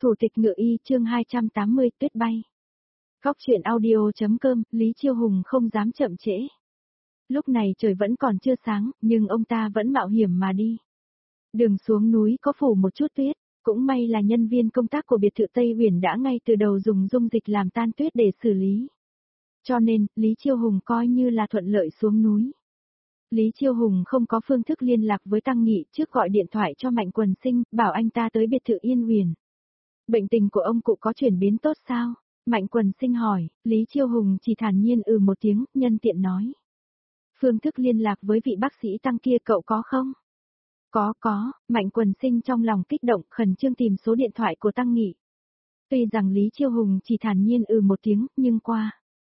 Thủ tịch ngựa y chương 280 tuyết bay. Góc truyện audio.com, Lý Chiêu Hùng không dám chậm trễ. Lúc này trời vẫn còn chưa sáng, nhưng ông ta vẫn mạo hiểm mà đi. Đường xuống núi có phủ một chút tuyết, cũng may là nhân viên công tác của biệt thự Tây Huyền đã ngay từ đầu dùng dung dịch làm tan tuyết để xử lý. Cho nên, Lý Chiêu Hùng coi như là thuận lợi xuống núi. Lý Chiêu Hùng không có phương thức liên lạc với Tăng Nghị, trước gọi điện thoại cho Mạnh Quần Sinh, bảo anh ta tới biệt thự Yên Huyền. Bệnh tình của ông cụ có chuyển biến tốt sao? Mạnh Quần Sinh hỏi, Lý Chiêu Hùng chỉ thản nhiên một tiếng, nhân tiện nói. Phương thức liên lạc với vị bác sĩ Tăng kia cậu có không? Có, Mạnh Quần Sinh trong lòng kích động khẩn trương tìm số điện thoại của Tăng Nghị. Tuy rằng Lý Chiêu Hùng chỉ thản nhiên một tiếng, nhưng qua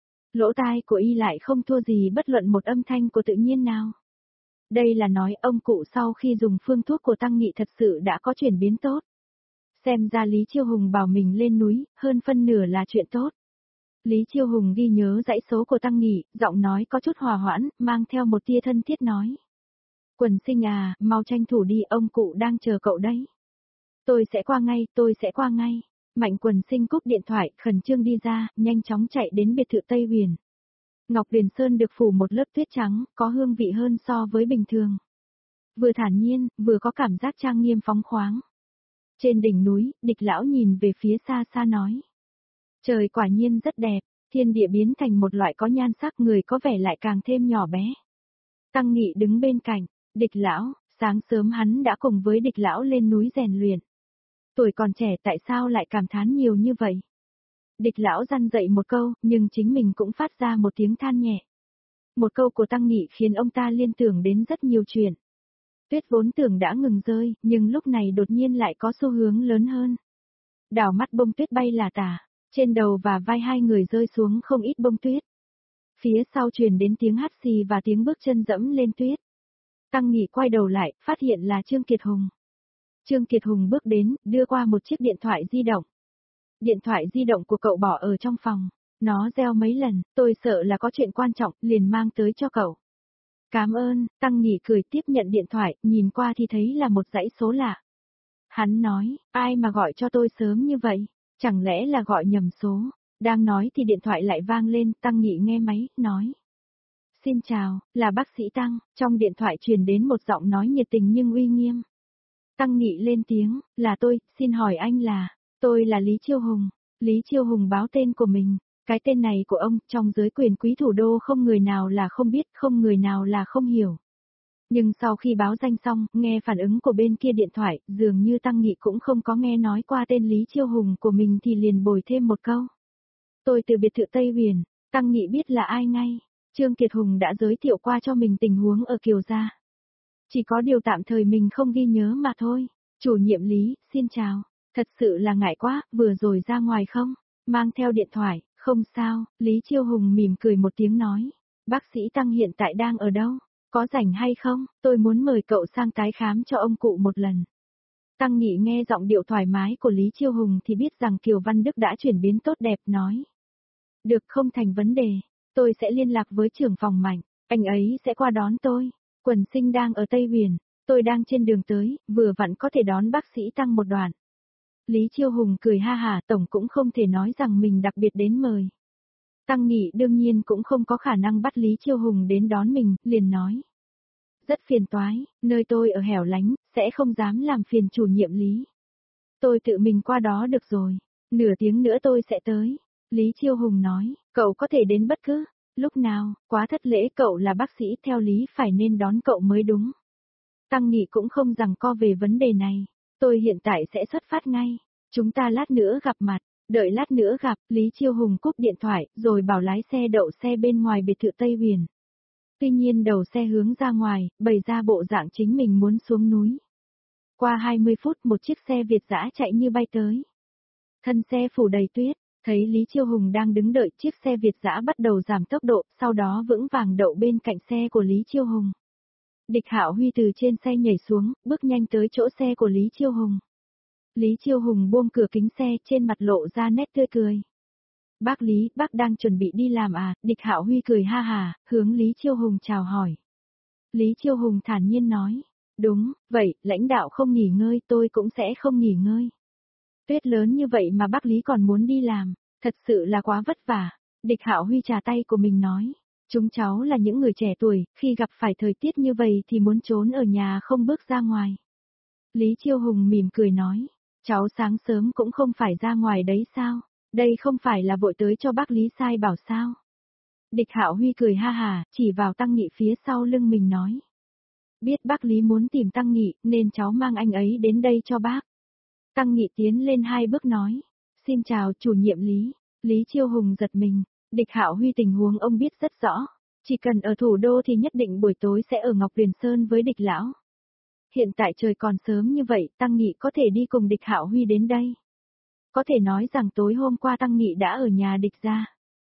lỗ tai của y lại không thua gì bất luận một âm thanh của tự nhiên nào. Đây là nói ông cụ sau khi dùng phương thuốc của Tăng Nghị thật sự đã có chuyển biến tốt. Xem ra Lý Chiêu Hùng bảo mình lên núi, hơn phân nửa là chuyện tốt. Lý Chiêu Hùng ghi nhớ dãy số của Tăng Nghị, giọng nói có chút hòa hoãn, mang theo một tia thân thiết nói. Quần Sinh à, mau tranh thủ đi, ông cụ đang chờ cậu đấy. Tôi sẽ qua ngay. Mạnh Quần Sinh cúp điện thoại, khẩn trương đi ra, nhanh chóng chạy đến biệt thự Tây Huyền. Ngọc Huyền Sơn được phủ một lớp tuyết trắng, có hương vị hơn so với bình thường. Vừa thản nhiên, vừa có cảm giác trang nghiêm phóng khoáng. Trên đỉnh núi, Địch lão nhìn về phía xa xa nói. Trời quả nhiên rất đẹp, thiên địa biến thành một loại có nhan sắc, người có vẻ lại càng thêm nhỏ bé. Tăng Nghị đứng bên cạnh, Địch lão, sáng sớm hắn đã cùng với Địch lão lên núi rèn luyện. Tuổi còn trẻ tại sao lại cảm thán nhiều như vậy? Địch lão răn dậy một câu, nhưng chính mình cũng phát ra một tiếng than nhẹ. Một câu của Tăng Nghị khiến ông ta liên tưởng đến rất nhiều chuyện. Tuyết vốn tưởng đã ngừng rơi, nhưng lúc này đột nhiên lại có xu hướng lớn hơn. Đảo mắt bông tuyết bay là tả, trên đầu và vai hai người rơi xuống không ít bông tuyết. Phía sau truyền đến tiếng hắt xì và tiếng bước chân dẫm lên tuyết. Tăng Nghị quay đầu lại, phát hiện là Trương Kiệt Hùng. Trương Kiệt Hùng bước đến, đưa qua một chiếc điện thoại di động. Điện thoại di động của cậu bỏ ở trong phòng. Nó reo mấy lần, tôi sợ là có chuyện quan trọng, liền mang tới cho cậu. Cảm ơn, Tăng Nghị cười tiếp nhận điện thoại, nhìn qua thì thấy là một dãy số lạ. Hắn nói, ai mà gọi cho tôi sớm như vậy, chẳng lẽ là gọi nhầm số. Đang nói thì điện thoại lại vang lên, Tăng Nghị nghe máy, nói. Xin chào, là bác sĩ Tăng, trong điện thoại truyền đến một giọng nói nhiệt tình nhưng uy nghiêm. Tăng Nghị lên tiếng, là tôi, xin hỏi anh là, tôi là Lý Chiêu Hùng. Lý Chiêu Hùng báo tên của mình, cái tên này của ông trong giới quyền quý thủ đô không người nào là không biết, không người nào là không hiểu. Nhưng sau khi báo danh xong, nghe phản ứng của bên kia điện thoại, dường như Tăng Nghị cũng không có nghe nói qua tên Lý Chiêu Hùng của mình thì liền bồi thêm một câu. Tôi từ biệt thự Tây Huyền, Tăng Nghị biết là ai ngay. Trương Kiệt Hùng đã giới thiệu qua cho mình tình huống ở Kiều Gia. Chỉ có điều tạm thời mình không ghi nhớ mà thôi. Chủ nhiệm Lý, xin chào. Thật sự là ngại quá, vừa rồi ra ngoài không? Mang theo điện thoại, không sao, Lý Chiêu Hùng mỉm cười một tiếng nói. Bác sĩ Tăng hiện tại đang ở đâu? Có rảnh hay không? Tôi muốn mời cậu sang tái khám cho ông cụ một lần. Tăng Nghị nghe giọng điệu thoải mái của Lý Chiêu Hùng thì biết rằng Kiều Văn Đức đã chuyển biến tốt đẹp, nói. Được, không thành vấn đề, tôi sẽ liên lạc với trưởng phòng Mạnh, anh ấy sẽ qua đón tôi. Quần Sinh đang ở Tây Huyền, tôi đang trên đường tới, vừa vặn có thể đón bác sĩ Tăng một đoạn. Lý Chiêu Hùng cười ha hả, tổng cũng không thể nói rằng mình đặc biệt đến mời. Tăng Nghị đương nhiên cũng không có khả năng bắt Lý Chiêu Hùng đến đón mình, liền nói. Rất phiền toái, nơi tôi ở hẻo lánh, sẽ không dám làm phiền chủ nhiệm Lý. Tôi tự mình qua đó được rồi, nửa tiếng nữa tôi sẽ tới. Lý Chiêu Hùng nói, cậu có thể đến bất cứ lúc nào, quá thất lễ, cậu là bác sĩ, theo lý phải nên đón cậu mới đúng. Tăng Nghị cũng không giằng co về vấn đề này, tôi hiện tại sẽ xuất phát ngay, chúng ta lát nữa gặp mặt, đợi lát nữa gặp. Lý Chiêu Hùng cúp điện thoại, rồi bảo lái xe đậu xe bên ngoài biệt thự Tây Huyền. Tuy nhiên đầu xe hướng ra ngoài, bày ra bộ dạng chính mình muốn xuống núi. Qua 20 phút một chiếc xe Việt dã chạy như bay tới. Thân xe phủ đầy tuyết. Thấy Lý Chiêu Hùng đang đứng đợi, chiếc xe Việt dã bắt đầu giảm tốc độ, sau đó vững vàng đậu bên cạnh xe của Lý Chiêu Hùng. Địch Hạo Huy từ trên xe nhảy xuống, bước nhanh tới chỗ xe của Lý Chiêu Hùng. Lý Chiêu Hùng buông cửa kính xe, trên mặt lộ ra nét tươi cười. Bác Lý, bác đang chuẩn bị đi làm à? Địch Hạo Huy cười ha hà, hướng Lý Chiêu Hùng chào hỏi. Lý Chiêu Hùng thản nhiên nói, đúng, vậy, lãnh đạo không nghỉ ngơi, tôi cũng sẽ không nghỉ ngơi. Tuyết lớn như vậy mà bác Lý còn muốn đi làm, thật sự là quá vất vả. Địch Hạo Huy trà tay của mình nói, chúng cháu là những người trẻ tuổi, khi gặp phải thời tiết như vậy thì muốn trốn ở nhà không bước ra ngoài. Lý Chiêu Hùng mỉm cười nói, cháu sáng sớm cũng không phải ra ngoài đấy sao, đây không phải là vội tới cho bác Lý sai bảo sao. Địch Hạo Huy cười ha hà, chỉ vào Tăng Nghị phía sau lưng mình nói. Biết bác Lý muốn tìm Tăng Nghị nên cháu mang anh ấy đến đây cho bác. Tăng Nghị tiến lên 2 bước nói, xin chào chủ nhiệm Lý. Lý Chiêu Hùng giật mình, Địch Hạo Huy tình huống ông biết rất rõ, chỉ cần ở thủ đô thì nhất định buổi tối sẽ ở Ngọc Huyền Sơn với Địch Lão. Hiện tại trời còn sớm như vậy, Tăng Nghị có thể đi cùng Địch Hạo Huy đến đây. Có thể nói rằng tối hôm qua Tăng Nghị đã ở nhà Địch gia.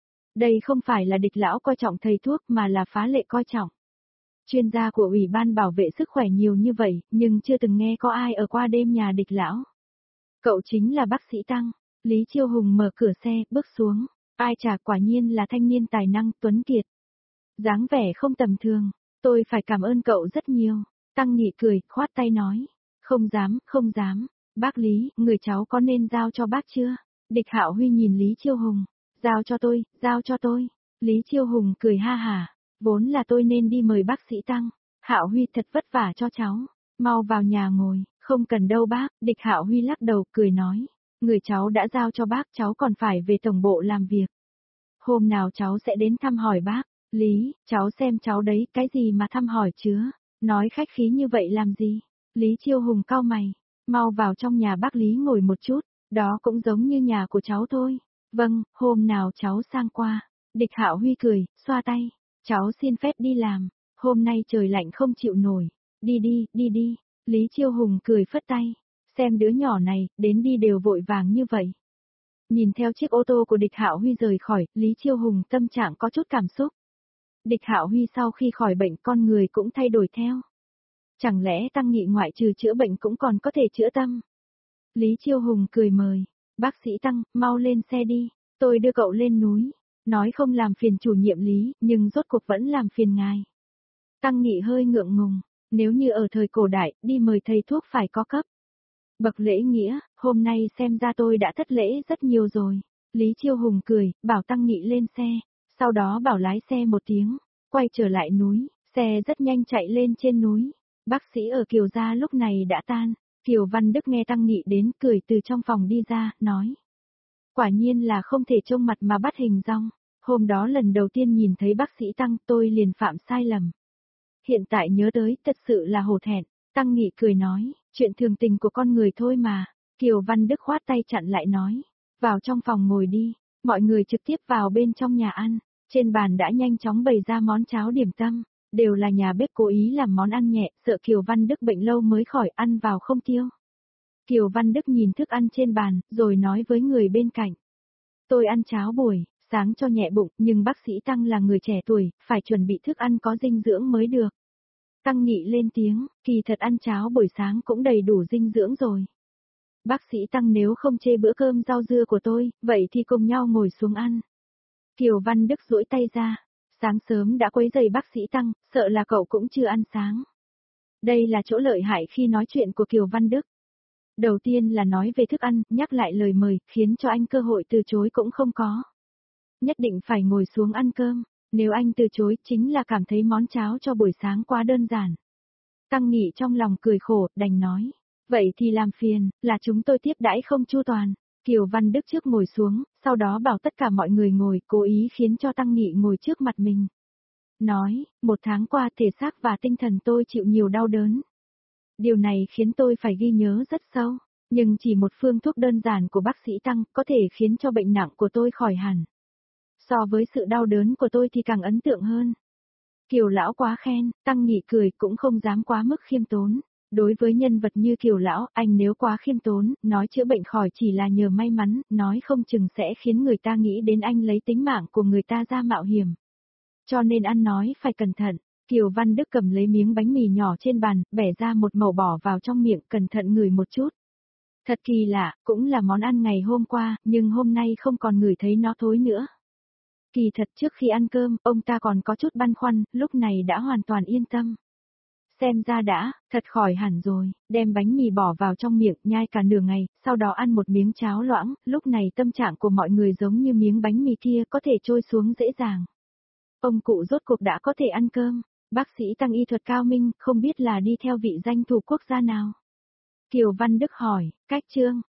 Đây không phải là Địch Lão coi trọng thầy thuốc mà là phá lệ coi trọng. Chuyên gia của Ủy ban bảo vệ sức khỏe nhiều như vậy, nhưng chưa từng nghe có ai ở qua đêm nhà Địch Lão. Cậu chính là bác sĩ Tăng. Lý Chiêu Hùng mở cửa xe, bước xuống. Ai chả quả nhiên là thanh niên tài năng, tuấn kiệt. Dáng vẻ không tầm thường. Tôi phải cảm ơn cậu rất nhiều. Tăng Nghị cười, khoát tay nói. Không dám, không dám. Bác Lý, người cháu có nên giao cho bác chưa? Địch Hạo Huy nhìn Lý Chiêu Hùng. Giao cho tôi, giao cho tôi. Lý Chiêu Hùng cười ha hả. Vốn là tôi nên đi mời bác sĩ Tăng. Hạo Huy thật vất vả cho cháu. Mau vào nhà ngồi, không cần đâu bác. Địch Hạo Huy lắc đầu cười nói. Người cháu đã giao cho bác, cháu còn phải về tổng bộ làm việc. Hôm nào cháu sẽ đến thăm hỏi bác. Lý, cháu xem cháu đấy, cái gì mà thăm hỏi chứa. Nói khách khí như vậy làm gì? Lý Chiêu Hùng cau mày. Mau vào trong nhà bác Lý ngồi một chút. Đó cũng giống như nhà của cháu thôi. Vâng, hôm nào cháu sang qua. Địch Hạo Huy cười, xoa tay. Cháu xin phép đi làm. Hôm nay trời lạnh không chịu nổi. Đi đi, đi đi. Lý Chiêu Hùng cười phất tay. Xem đứa nhỏ này, đến đi đều vội vàng như vậy. Nhìn theo chiếc ô tô của Địch Hạo Huy rời khỏi, Lý Chiêu Hùng tâm trạng có chút cảm xúc. Địch Hạo Huy sau khi khỏi bệnh con người cũng thay đổi theo. Chẳng lẽ Tăng Nghị ngoại trừ chữa bệnh cũng còn có thể chữa tâm? Lý Chiêu Hùng cười mời. Bác sĩ Tăng, mau lên xe đi, tôi đưa cậu lên núi. Nói không làm phiền chủ nhiệm Lý, nhưng rốt cuộc vẫn làm phiền ngài. Tăng Nghị hơi ngượng ngùng, nếu như ở thời cổ đại, đi mời thầy thuốc phải có cấp. Bậc lễ nghĩa, hôm nay xem ra tôi đã thất lễ rất nhiều rồi. Lý Chiêu Hùng cười, bảo Tăng Nghị lên xe, sau đó bảo lái xe một tiếng, quay trở lại núi, xe rất nhanh chạy lên trên núi. Bác sĩ ở Kiều gia lúc này đã tan, Kiều Văn Đức nghe Tăng Nghị đến cười từ trong phòng đi ra, nói. Quả nhiên là không thể trông mặt mà bắt hình dong, hôm đó lần đầu tiên nhìn thấy bác sĩ Tăng tôi liền phạm sai lầm. Hiện tại nhớ tới thật sự là hổ thẹn, Tăng Nghị cười nói, chuyện thường tình của con người thôi mà. Kiều Văn Đức khoát tay chặn lại nói, vào trong phòng ngồi đi, mọi người trực tiếp vào bên trong nhà ăn, trên bàn đã nhanh chóng bày ra món cháo điểm tâm, đều là nhà bếp cố ý làm món ăn nhẹ, sợ Kiều Văn Đức bệnh lâu mới khỏi ăn vào không tiêu. Kiều Văn Đức nhìn thức ăn trên bàn, rồi nói với người bên cạnh. Tôi ăn cháo buổi sáng cho nhẹ bụng, nhưng bác sĩ Tăng là người trẻ tuổi, phải chuẩn bị thức ăn có dinh dưỡng mới được. Tăng Nghị lên tiếng, kỳ thật ăn cháo buổi sáng cũng đầy đủ dinh dưỡng rồi. Bác sĩ Tăng nếu không chê bữa cơm rau dưa của tôi, vậy thì cùng nhau ngồi xuống ăn. Kiều Văn Đức duỗi tay ra, sáng sớm đã quấy rầy bác sĩ Tăng, sợ là cậu cũng chưa ăn sáng. Đây là chỗ lợi hại khi nói chuyện của Kiều Văn Đức. Đầu tiên là nói về thức ăn, nhắc lại lời mời, khiến cho anh cơ hội từ chối cũng không có. Nhất định phải ngồi xuống ăn cơm, nếu anh từ chối chính là cảm thấy món cháo cho buổi sáng quá đơn giản. Tăng Nghị trong lòng cười khổ, đành nói. Vậy thì làm phiền, là chúng tôi tiếp đãi không chu toàn. Kiều Văn Đức trước ngồi xuống, sau đó bảo tất cả mọi người ngồi, cố ý khiến cho Tăng Nghị ngồi trước mặt mình. Nói, 1 tháng qua thể xác và tinh thần tôi chịu nhiều đau đớn. Điều này khiến tôi phải ghi nhớ rất sâu, nhưng chỉ một phương thuốc đơn giản của bác sĩ Tăng có thể khiến cho bệnh nặng của tôi khỏi hẳn. So với sự đau đớn của tôi thì càng ấn tượng hơn. Kiều lão quá khen, Tăng Nghị cười cũng không dám quá mức khiêm tốn. Đối với nhân vật như Kiều lão, anh nếu quá khiêm tốn, nói chữa bệnh khỏi chỉ là nhờ may mắn, nói không chừng sẽ khiến người ta nghĩ đến anh lấy tính mạng của người ta ra mạo hiểm. Cho nên ăn nói phải cẩn thận. Kiều Văn Đức cầm lấy miếng bánh mì nhỏ trên bàn, bẻ ra một mẩu bỏ vào trong miệng, cẩn thận ngửi một chút. Thật kỳ lạ, cũng là món ăn ngày hôm qua, nhưng hôm nay không còn ngửi thấy nó thối nữa. Kỳ thật trước khi ăn cơm, ông ta còn có chút băn khoăn, lúc này đã hoàn toàn yên tâm. Xem ra đã, thật khỏi hẳn rồi, đem bánh mì bỏ vào trong miệng, nhai cả nửa ngày, sau đó ăn một miếng cháo loãng, lúc này tâm trạng của mọi người giống như miếng bánh mì kia có thể trôi xuống dễ dàng. Ông cụ rốt cuộc đã có thể ăn cơm, bác sĩ tăng y thuật cao minh, không biết là đi theo vị danh thủ quốc gia nào. Kiều Văn Đức hỏi, cách Trương,